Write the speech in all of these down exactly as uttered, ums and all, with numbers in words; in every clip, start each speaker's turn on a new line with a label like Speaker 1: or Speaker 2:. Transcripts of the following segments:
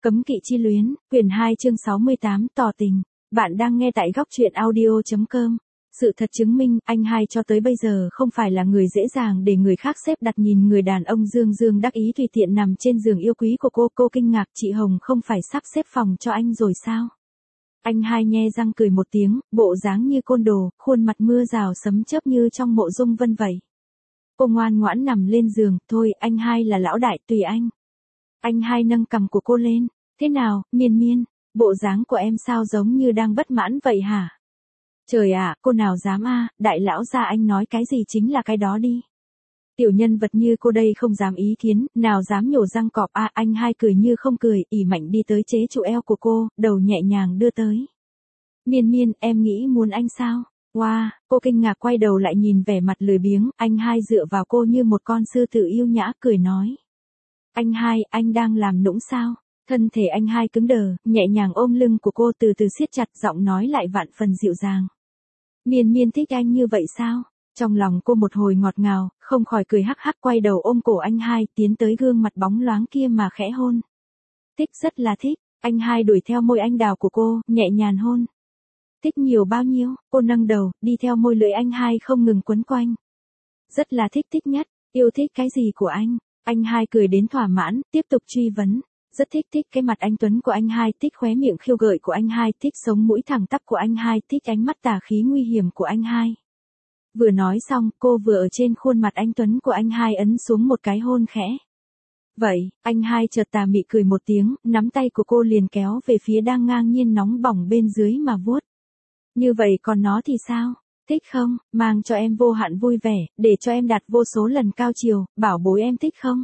Speaker 1: Cấm kỵ chi luyến, quyển hai chương sáu mươi tám, tỏ tình. Bạn đang nghe tại góc truyện audio chấm com. Sự thật chứng minh, anh hai cho tới bây giờ không phải là người dễ dàng để người khác xếp đặt. Nhìn người đàn ông dương dương đắc ý tùy tiện nằm trên giường yêu quý của cô. Cô kinh ngạc, chị Hồng không phải sắp xếp phòng cho anh rồi sao? Anh hai nhe răng cười một tiếng, bộ dáng như côn đồ, khuôn mặt mưa rào sấm chớp như trong mộ dung vân vậy. Cô ngoan ngoãn nằm lên giường, thôi anh hai là lão đại, tùy anh. Anh hai nâng cằm của cô lên, thế nào, Miên Miên, bộ dáng của em sao giống như đang bất mãn vậy hả? Trời ạ, cô nào dám a, đại lão gia anh nói cái gì chính là cái đó đi. Tiểu nhân vật như cô đây không dám ý kiến, nào dám nhổ răng cọp a. Anh hai cười như không cười, ỉ mạnh đi tới chế trụ eo của cô, đầu nhẹ nhàng đưa tới. Miên Miên, em nghĩ muốn anh sao? Wow, cô kinh ngạc quay đầu lại nhìn vẻ mặt lười biếng, anh hai dựa vào cô như một con sư tử yêu nhã cười nói. Anh hai, anh đang làm nũng sao? Thân thể anh hai cứng đờ, nhẹ nhàng ôm lưng của cô từ từ siết chặt, giọng nói lại vạn phần dịu dàng. Miên Miên thích anh như vậy sao? Trong lòng cô một hồi ngọt ngào, không khỏi cười hắc hắc quay đầu ôm cổ anh hai, tiến tới gương mặt bóng loáng kia mà khẽ hôn. Thích, rất là thích, anh hai đuổi theo môi anh đào của cô, nhẹ nhàng hôn. Thích nhiều bao nhiêu? Cô nâng đầu, đi theo môi lưỡi anh hai không ngừng quấn quanh. Rất là thích, thích nhất, yêu thích cái gì của anh? Anh hai cười đến thỏa mãn, tiếp tục truy vấn. Rất thích, thích cái mặt anh tuấn của anh hai, thích khóe miệng khiêu gợi của anh hai, thích sống mũi thẳng tắp của anh hai, thích ánh mắt tà khí nguy hiểm của anh hai. Vừa nói xong, cô vừa ở trên khuôn mặt anh tuấn của anh hai ấn xuống một cái hôn khẽ. Vậy, anh hai chợt tà mị cười một tiếng, nắm tay của cô liền kéo về phía đang ngang nhiên nóng bỏng bên dưới mà vuốt. Như vậy còn nó thì sao? Thích không? Mang cho em vô hạn vui vẻ, để cho em đạt vô số lần cao chiều, bảo bối em thích không?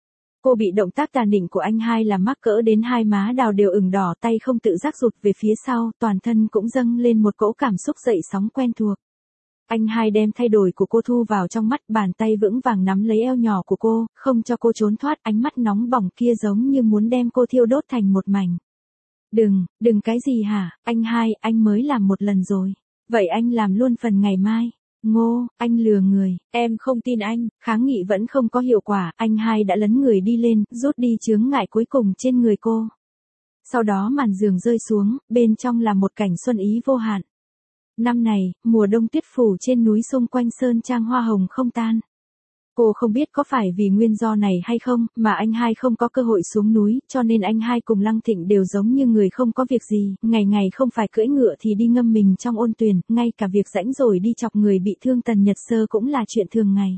Speaker 1: Cô bị động tác tàn nịnh của anh hai làm mắc cỡ đến hai má đào đều ửng đỏ, tay không tự giác rụt về phía sau, toàn thân cũng dâng lên một cỗ cảm xúc dậy sóng quen thuộc. Anh hai đem thay đổi của cô thu vào trong mắt, bàn tay vững vàng nắm lấy eo nhỏ của cô, không cho cô trốn thoát, ánh mắt nóng bỏng kia giống như muốn đem cô thiêu đốt thành một mảnh. Đừng, đừng cái gì hả, anh hai, anh mới làm một lần rồi. Vậy anh làm luôn phần ngày mai. Ngô, anh lừa người, em không tin anh, kháng nghị vẫn không có hiệu quả, anh hai đã lấn người đi lên, rút đi chướng ngại cuối cùng trên người cô. Sau đó màn giường rơi xuống, bên trong là một cảnh xuân ý vô hạn. Năm này, mùa đông tuyết phủ trên núi xung quanh sơn trang hoa hồng không tan. Cô không biết có phải vì nguyên do này hay không, mà anh hai không có cơ hội xuống núi, cho nên anh hai cùng Lăng Thịnh đều giống như người không có việc gì, ngày ngày không phải cưỡi ngựa thì đi ngâm mình trong ôn tuyền, ngay cả việc rãnh rồi đi chọc người bị thương Tần Nhật Sơ cũng là chuyện thường ngày.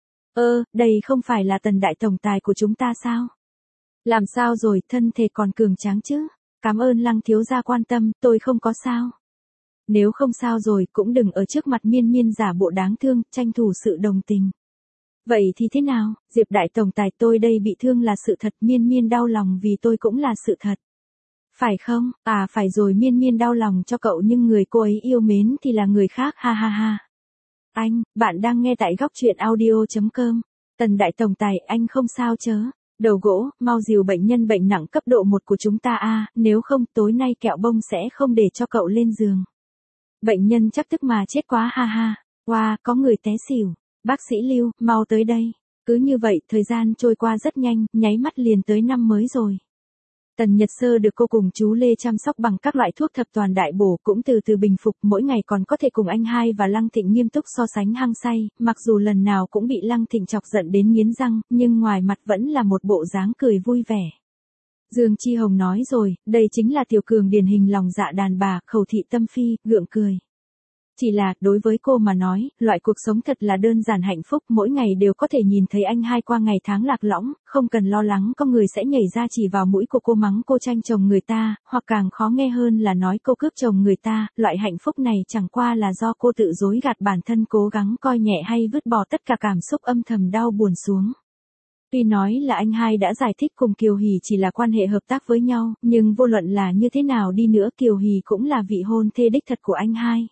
Speaker 1: Ơ, đây không phải là Tần đại tổng tài của chúng ta sao? Làm sao rồi, thân thể còn cường tráng chứ? Cảm ơn Lăng thiếu gia quan tâm, tôi không có sao. Nếu không sao rồi, cũng đừng ở trước mặt Miên Miên giả bộ đáng thương, tranh thủ sự đồng tình. Vậy thì thế nào, Diệp đại tổng tài, tôi đây bị thương là sự thật, Miên Miên đau lòng vì tôi cũng là sự thật. Phải không? À phải rồi, Miên Miên đau lòng cho cậu nhưng người cô ấy yêu mến thì là người khác, ha ha ha. Anh, bạn đang nghe tại góc truyện audio chấm com. Tần đại tổng tài, anh không sao chớ? Đầu gỗ, mau dìu bệnh nhân bệnh nặng cấp độ một của chúng ta a, nếu không tối nay kẹo bông sẽ không để cho cậu lên giường. Bệnh nhân chắc tức mà chết quá, ha ha. Wow, có người té xỉu. Bác sĩ Lưu, mau tới đây. Cứ như vậy, thời gian trôi qua rất nhanh, nháy mắt liền tới năm mới rồi. Tần Nhật Sơ được cô cùng chú Lê chăm sóc bằng các loại thuốc thập toàn đại bổ, cũng từ từ bình phục, mỗi ngày còn có thể cùng anh hai và Lăng Thịnh nghiêm túc so sánh hăng say, mặc dù lần nào cũng bị Lăng Thịnh chọc giận đến nghiến răng, nhưng ngoài mặt vẫn là một bộ dáng cười vui vẻ. Dương Chi Hồng nói rồi, đây chính là tiểu cường điển hình lòng dạ đàn bà, khẩu thị tâm phi, gượng cười. Chỉ là, đối với cô mà nói, loại cuộc sống thật là đơn giản hạnh phúc, mỗi ngày đều có thể nhìn thấy anh hai qua ngày tháng lạc lõng, không cần lo lắng có người sẽ nhảy ra chỉ vào mũi của cô mắng cô tranh chồng người ta, hoặc càng khó nghe hơn là nói cô cướp chồng người ta, loại hạnh phúc này chẳng qua là do cô tự dối gạt bản thân, cố gắng coi nhẹ hay vứt bỏ tất cả cảm xúc âm thầm đau buồn xuống. Tuy nói là anh hai đã giải thích cùng Kiều Hỷ chỉ là quan hệ hợp tác với nhau, nhưng vô luận là như thế nào đi nữa Kiều Hỷ cũng là vị hôn thê đích thật của anh hai.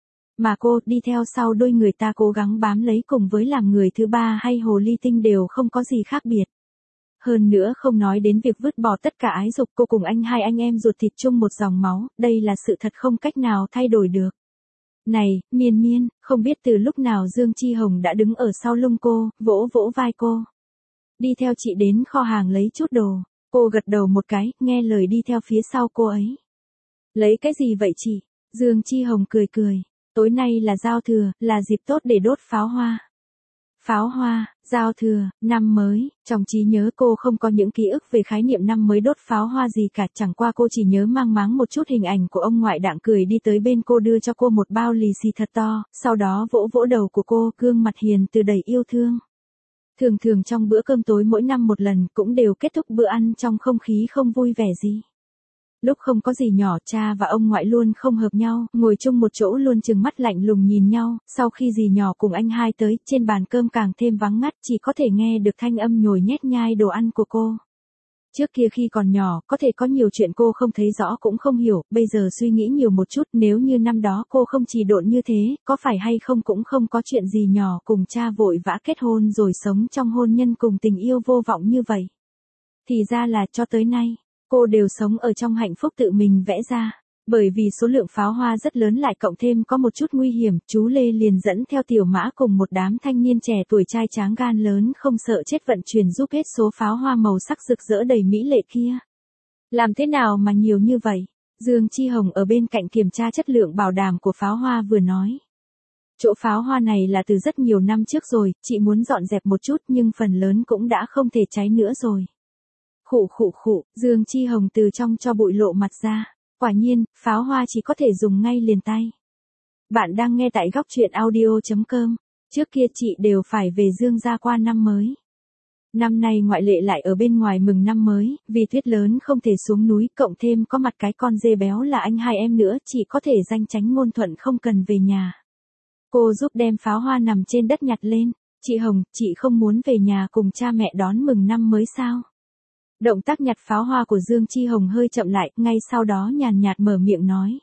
Speaker 1: Mà cô, đi theo sau đôi người ta cố gắng bám lấy cùng với làm người thứ ba hay hồ ly tinh đều không có gì khác biệt. Hơn nữa không nói đến việc vứt bỏ tất cả ái dục, cô cùng anh hai anh em ruột thịt chung một dòng máu, đây là sự thật không cách nào thay đổi được. Này, Miên Miên, không biết từ lúc nào Dương Chi Hồng đã đứng ở sau lưng cô, vỗ vỗ vai cô. Đi theo chị đến kho hàng lấy chút đồ. Cô gật đầu một cái, nghe lời đi theo phía sau cô ấy. Lấy cái gì vậy chị? Dương Chi Hồng cười cười. Tối nay là giao thừa, là dịp tốt để đốt pháo hoa. Pháo hoa, giao thừa, năm mới, trong trí nhớ cô không có những ký ức về khái niệm năm mới đốt pháo hoa gì cả, chẳng qua cô chỉ nhớ mang máng một chút hình ảnh của ông ngoại Đặng cười đi tới bên cô đưa cho cô một bao lì xì thật to, sau đó vỗ vỗ đầu của cô, gương mặt hiền từ đầy yêu thương. Thường thường trong bữa cơm tối mỗi năm một lần cũng đều kết thúc bữa ăn trong không khí không vui vẻ gì. Lúc không có gì nhỏ, cha và ông ngoại luôn không hợp nhau, ngồi chung một chỗ luôn trừng mắt lạnh lùng nhìn nhau, sau khi dì nhỏ cùng anh hai tới, trên bàn cơm càng thêm vắng ngắt, chỉ có thể nghe được thanh âm nhồi nhét nhai đồ ăn của cô. Trước kia khi còn nhỏ, có thể có nhiều chuyện cô không thấy rõ cũng không hiểu, bây giờ suy nghĩ nhiều một chút, nếu như năm đó cô không trì độn như thế, có phải hay không cũng không có chuyện gì nhỏ cùng cha vội vã kết hôn rồi sống trong hôn nhân cùng tình yêu vô vọng như vậy. Thì ra là cho tới nay, cô đều sống ở trong hạnh phúc tự mình vẽ ra. Bởi vì số lượng pháo hoa rất lớn lại cộng thêm có một chút nguy hiểm, chú Lê liền dẫn theo Tiểu Mã cùng một đám thanh niên trẻ tuổi trai tráng gan lớn không sợ chết vận chuyển giúp hết số pháo hoa màu sắc rực rỡ đầy mỹ lệ kia. Làm thế nào mà nhiều như vậy? Dương Chi Hồng ở bên cạnh kiểm tra chất lượng bảo đảm của pháo hoa vừa nói. Chỗ pháo hoa này là từ rất nhiều năm trước rồi, chị muốn dọn dẹp một chút nhưng phần lớn cũng đã không thể cháy nữa rồi. Khụ khụ khụ, Dương Chi Hồng từ trong cho bụi lộ mặt ra. Quả nhiên, pháo hoa chỉ có thể dùng ngay liền tay. Bạn đang nghe tại góc truyện audio chấm com. Trước kia chị đều phải về Dương gia qua năm mới. Năm nay ngoại lệ lại ở bên ngoài mừng năm mới, vì tuyết lớn không thể xuống núi, cộng thêm có mặt cái con dê béo là anh hai em nữa, chị có thể danh tránh ngôn thuận không cần về nhà. Cô giúp đem pháo hoa nằm trên đất nhặt lên. Chị Hồng, chị không muốn về nhà cùng cha mẹ đón mừng năm mới sao? Động tác nhặt pháo hoa của Dương Chi Hồng hơi chậm lại, ngay sau đó nhàn nhạt mở miệng nói.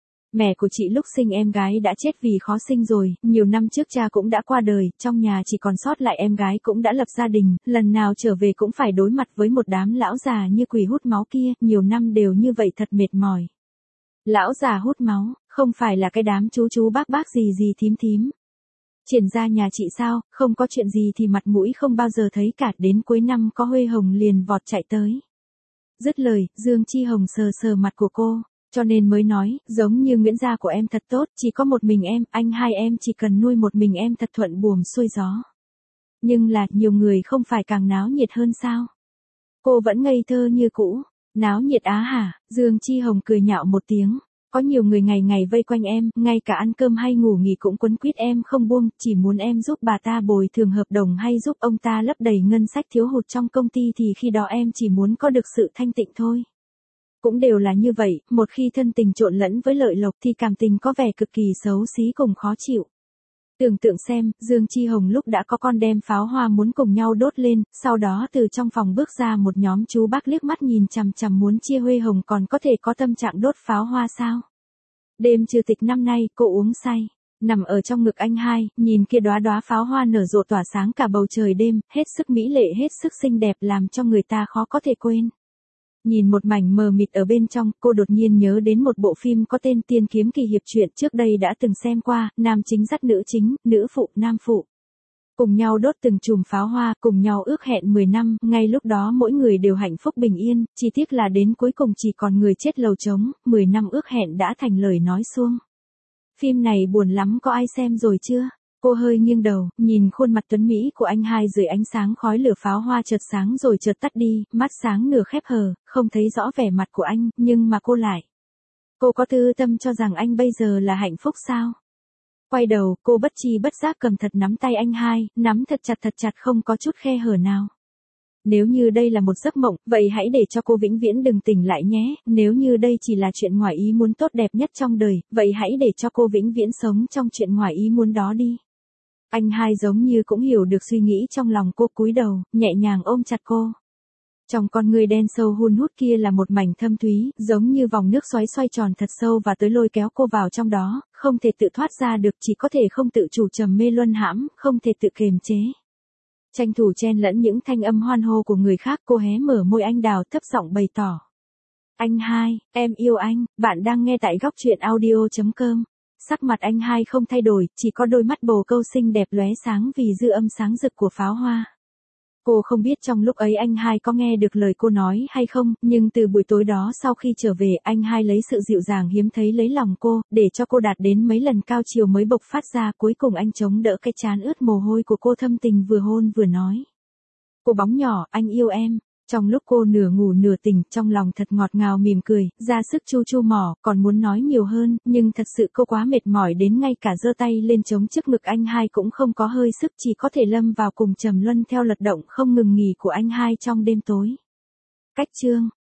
Speaker 1: Mẹ của chị lúc sinh em gái đã chết vì khó sinh rồi, nhiều năm trước cha cũng đã qua đời, trong nhà chỉ còn sót lại em gái cũng đã lập gia đình, lần nào trở về cũng phải đối mặt với một đám lão già như quỷ hút máu kia, nhiều năm đều như vậy thật mệt mỏi. Lão già hút máu, không phải là cái đám chú chú bác bác gì gì thím thím. Triển ra nhà chị sao, không có chuyện gì thì mặt mũi không bao giờ thấy cả, đến cuối năm có Huê Hồng liền vọt chạy tới. Dứt lời, Dương Chi Hồng sờ sờ mặt của cô, cho nên mới nói, giống như Nguyễn gia của em thật tốt, chỉ có một mình em, anh hai em chỉ cần nuôi một mình em thật thuận buồm xuôi gió. Nhưng là, nhiều người không phải càng náo nhiệt hơn sao? Cô vẫn ngây thơ như cũ, náo nhiệt á hả? Dương Chi Hồng cười nhạo một tiếng. Có nhiều người ngày ngày vây quanh em, ngay cả ăn cơm hay ngủ nghỉ cũng quấn quýt em không buông, chỉ muốn em giúp bà ta bồi thường hợp đồng hay giúp ông ta lấp đầy ngân sách thiếu hụt trong công ty thì khi đó em chỉ muốn có được sự thanh tịnh thôi. Cũng đều là như vậy, một khi thân tình trộn lẫn với lợi lộc thì cảm tình có vẻ cực kỳ xấu xí cùng khó chịu. Tưởng tượng xem, Dương Chi Hồng lúc đã có con đem pháo hoa muốn cùng nhau đốt lên, sau đó từ trong phòng bước ra một nhóm chú bác liếc mắt nhìn chằm chằm muốn chia Huê Hồng còn có thể có tâm trạng đốt pháo hoa sao? Đêm trừ tịch năm nay, cô uống say, nằm ở trong ngực anh hai, nhìn kia đóa đóa pháo hoa nở rộ tỏa sáng cả bầu trời đêm, hết sức mỹ lệ hết sức xinh đẹp làm cho người ta khó có thể quên. Nhìn một mảnh mờ mịt ở bên trong, cô đột nhiên nhớ đến một bộ phim có tên Tiên Kiếm Kỳ Hiệp truyện trước đây đã từng xem qua, nam chính dắt nữ chính, nữ phụ, nam phụ. Cùng nhau đốt từng chùm pháo hoa, cùng nhau ước hẹn mười năm, ngay lúc đó mỗi người đều hạnh phúc bình yên, chỉ tiếc là đến cuối cùng chỉ còn người chết lầu trống, mười năm ước hẹn đã thành lời nói suông. Phim này buồn lắm, có ai xem rồi chưa? Cô hơi nghiêng đầu, nhìn khuôn mặt tuấn Mỹ của anh hai dưới ánh sáng khói lửa pháo hoa chợt sáng rồi chợt tắt đi, mắt sáng nửa khép hờ, không thấy rõ vẻ mặt của anh, nhưng mà cô lại. Cô có tư tâm cho rằng anh bây giờ là hạnh phúc sao? Quay đầu, cô bất tri bất giác cầm thật nắm tay anh hai, nắm thật chặt thật chặt không có chút khe hở nào. Nếu như đây là một giấc mộng, vậy hãy để cho cô vĩnh viễn đừng tỉnh lại nhé, nếu như đây chỉ là chuyện ngoài ý muốn tốt đẹp nhất trong đời, vậy hãy để cho cô vĩnh viễn sống trong chuyện ngoài ý muốn đó đi. Anh hai giống như cũng hiểu được suy nghĩ trong lòng cô, cúi đầu, nhẹ nhàng ôm chặt cô. Trong con người đen sâu hun hút kia là một mảnh thâm thúy, giống như vòng nước xoáy xoay tròn thật sâu và tới lôi kéo cô vào trong đó, không thể tự thoát ra được, chỉ có thể không tự chủ trầm mê luân hãm, không thể tự kiềm chế. Tranh thủ chen lẫn những thanh âm hoan hô của người khác, cô hé mở môi anh đào thấp giọng bày tỏ. Anh hai, em yêu anh, bạn đang nghe tại góc truyện audio chấm com. Sắc mặt anh hai không thay đổi, chỉ có đôi mắt bồ câu xinh đẹp lóe sáng vì dư âm sáng rực của pháo hoa. Cô không biết trong lúc ấy anh hai có nghe được lời cô nói hay không, nhưng từ buổi tối đó sau khi trở về anh hai lấy sự dịu dàng hiếm thấy lấy lòng cô, để cho cô đạt đến mấy lần cao chiều mới bộc phát ra, cuối cùng anh chống đỡ cái trán ướt mồ hôi của cô thâm tình vừa hôn vừa nói. Cô bóng nhỏ, anh yêu em. Trong lúc cô nửa ngủ nửa tỉnh, trong lòng thật ngọt ngào mỉm cười, ra sức chu chu mỏ, còn muốn nói nhiều hơn, nhưng thật sự cô quá mệt mỏi đến ngay cả giơ tay lên chống trước ngực anh hai cũng không có hơi sức, chỉ có thể lâm vào cùng trầm luân theo lật động không ngừng nghỉ của anh hai trong đêm tối. Cách chương